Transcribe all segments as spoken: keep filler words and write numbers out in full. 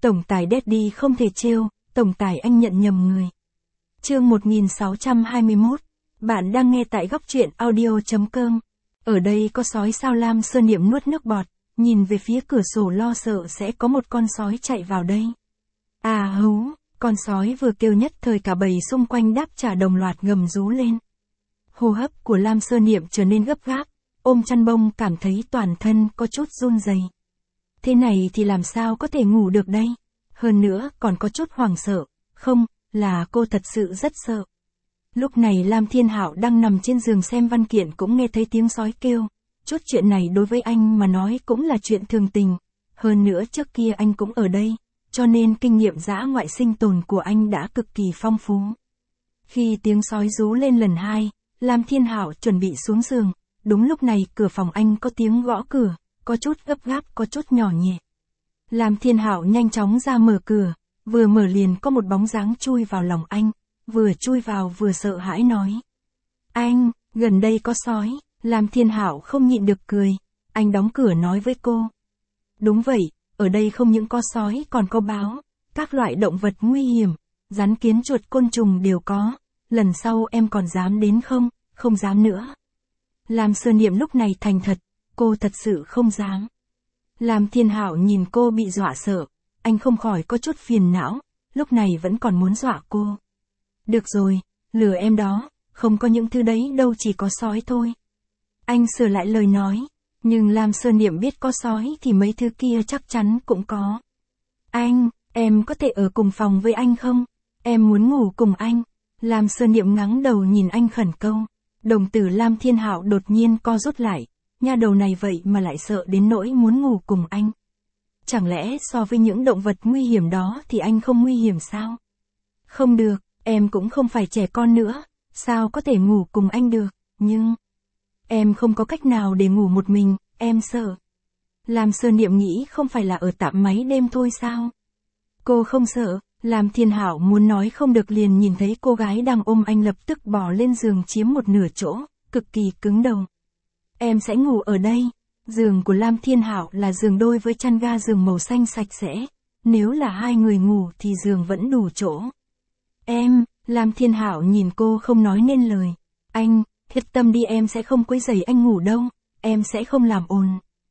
Tổng tài Daddy không thể trêu, tổng tài anh nhận nhầm người. Chương một nghìn sáu trăm hai mươi mốt, bạn đang nghe tại góc truyện audio.com. Ở đây có sói sao? Lam Sơn Niệm nuốt nước bọt, nhìn về phía cửa sổ lo sợ sẽ có một con sói chạy vào đây. À hú, con sói vừa kêu nhất thời cả bầy xung quanh đáp trả đồng loạt gầm rú lên. Hô hấp của Lam Sơn Niệm trở nên gấp gáp, ôm chăn bông cảm thấy toàn thân có chút run rẩy. Thế này thì làm sao có thể ngủ được đây? Hơn nữa còn có chút hoảng sợ, không, là cô thật sự rất sợ. Lúc này Lam Thiên Hạo đang nằm trên giường xem văn kiện cũng nghe thấy tiếng sói kêu. Chút chuyện này đối với anh mà nói cũng là chuyện thường tình. Hơn nữa trước kia anh cũng ở đây, cho nên kinh nghiệm dã ngoại sinh tồn của anh đã cực kỳ phong phú. Khi tiếng sói rú lên lần hai, Lam Thiên Hạo chuẩn bị xuống giường. Đúng lúc này cửa phòng anh có tiếng gõ cửa, có chút gấp gáp, có chút nhỏ nhẹ. Lam Thiên Hạo nhanh chóng ra mở cửa, vừa mở liền có một bóng dáng chui vào lòng anh, vừa chui vào vừa sợ hãi nói. Anh, gần đây có sói. Lam Thiên Hạo không nhịn được cười, anh đóng cửa nói với cô. Đúng vậy, ở đây không những có sói còn có báo, các loại động vật nguy hiểm, rắn kiến chuột côn trùng đều có, lần sau em còn dám đến không? Không dám nữa. Lam Sơn Niệm lúc này thành thật, cô thật sự không dám. Lam Thiên Hạo nhìn cô bị dọa sợ, anh không khỏi có chút phiền não, lúc này vẫn còn muốn dọa cô. Được rồi, lừa em đó, không có những thứ đấy đâu, chỉ có sói thôi. Anh sửa lại lời nói, nhưng Lam Sơn Niệm biết có sói thì mấy thứ kia chắc chắn cũng có. Anh, em có thể ở cùng phòng với anh không? Em muốn ngủ cùng anh. Lam Sơn Niệm ngắng đầu nhìn anh khẩn câu. Đồng tử Lam Thiên Hạo đột nhiên co rút lại, nha đầu này vậy mà lại sợ đến nỗi muốn ngủ cùng anh. Chẳng lẽ so với những động vật nguy hiểm đó thì anh không nguy hiểm sao? Không được, em cũng không phải trẻ con nữa, sao có thể ngủ cùng anh được, nhưng... Em không có cách nào để ngủ một mình, em sợ. Lam Sơn Niệm nghĩ không phải là ở tạm máy đêm thôi sao? Cô không sợ. Lam Thiên Hạo muốn nói không được liền nhìn thấy cô gái đang ôm anh lập tức bò lên giường chiếm một nửa chỗ, cực kỳ cứng đầu. Em sẽ ngủ ở đây. Giường của Lam Thiên Hạo là giường đôi với chăn ga giường màu xanh sạch sẽ. Nếu là hai người ngủ thì giường vẫn đủ chỗ. Em, Lam Thiên Hạo nhìn cô không nói nên lời. Anh, yên tâm đi, em sẽ không quấy rầy anh ngủ đâu, em sẽ không làm ồn.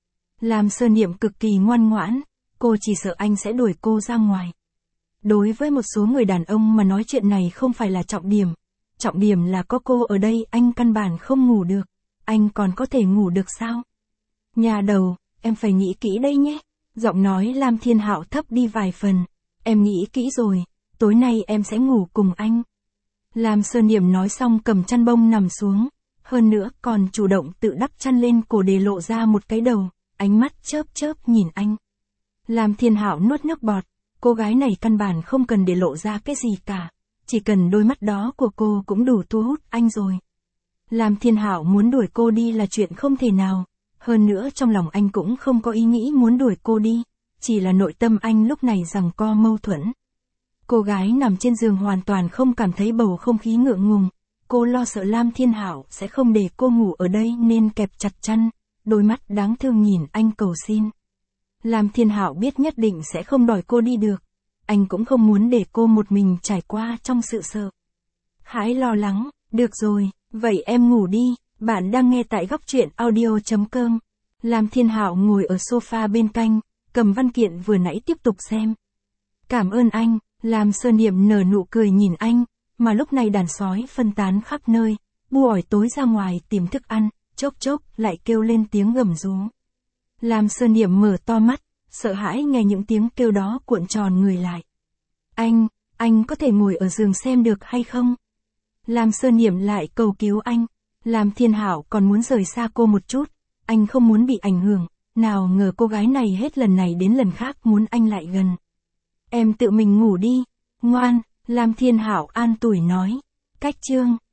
Lam Sơn Niệm cực kỳ ngoan ngoãn, cô chỉ sợ anh sẽ đuổi cô ra ngoài. Đối với một số người đàn ông mà nói chuyện này không phải là trọng điểm. Trọng điểm là có cô ở đây anh căn bản không ngủ được. Anh còn có thể ngủ được sao? Nhà đầu, em phải nghĩ kỹ đây nhé. Giọng nói Lam Thiên Hạo thấp đi vài phần. Em nghĩ kỹ rồi, tối nay em sẽ ngủ cùng anh. Lam Sơn Niệm nói xong cầm chăn bông nằm xuống. Hơn nữa còn chủ động tự đắp chăn lên cổ để lộ ra một cái đầu. Ánh mắt chớp chớp nhìn anh. Lam Thiên Hạo nuốt nước bọt. Cô gái này căn bản không cần để lộ ra cái gì cả, chỉ cần đôi mắt đó của cô cũng đủ thu hút anh rồi. Lam Thiên Hạo muốn đuổi cô đi là chuyện không thể nào, hơn nữa trong lòng anh cũng không có ý nghĩ muốn đuổi cô đi, chỉ là nội tâm anh lúc này giằng co mâu thuẫn. Cô gái nằm trên giường hoàn toàn không cảm thấy bầu không khí ngượng ngùng, cô lo sợ Lam Thiên Hạo sẽ không để cô ngủ ở đây nên kẹp chặt chăn, đôi mắt đáng thương nhìn anh cầu xin. Lam Thiên Hạo biết nhất định sẽ không đòi cô đi được. Anh cũng không muốn để cô một mình trải qua trong sự sợ hãi lo lắng. Được rồi, vậy em ngủ đi. Bạn đang nghe tại góc truyện audio.com. Lam Thiên Hạo ngồi ở sofa bên cạnh, cầm văn kiện vừa nãy tiếp tục xem. Cảm ơn anh. Lam Sơn Niệm nở nụ cười nhìn anh, mà lúc này đàn sói phân tán khắp nơi, buổi tối ra ngoài tìm thức ăn, chốc chốc lại kêu lên tiếng gầm rú. Lam Sơn Niệm mở to mắt, sợ hãi nghe những tiếng kêu đó cuộn tròn người lại. Anh, anh có thể ngồi ở giường xem được hay không? Lam Sơn Niệm lại cầu cứu anh. Lam Thiên Hạo còn muốn rời xa cô một chút, anh không muốn bị ảnh hưởng, nào ngờ cô gái này hết lần này đến lần khác muốn anh lại gần. Em tự mình ngủ đi, ngoan, Lam Thiên Hạo an ủi nói. Cách chương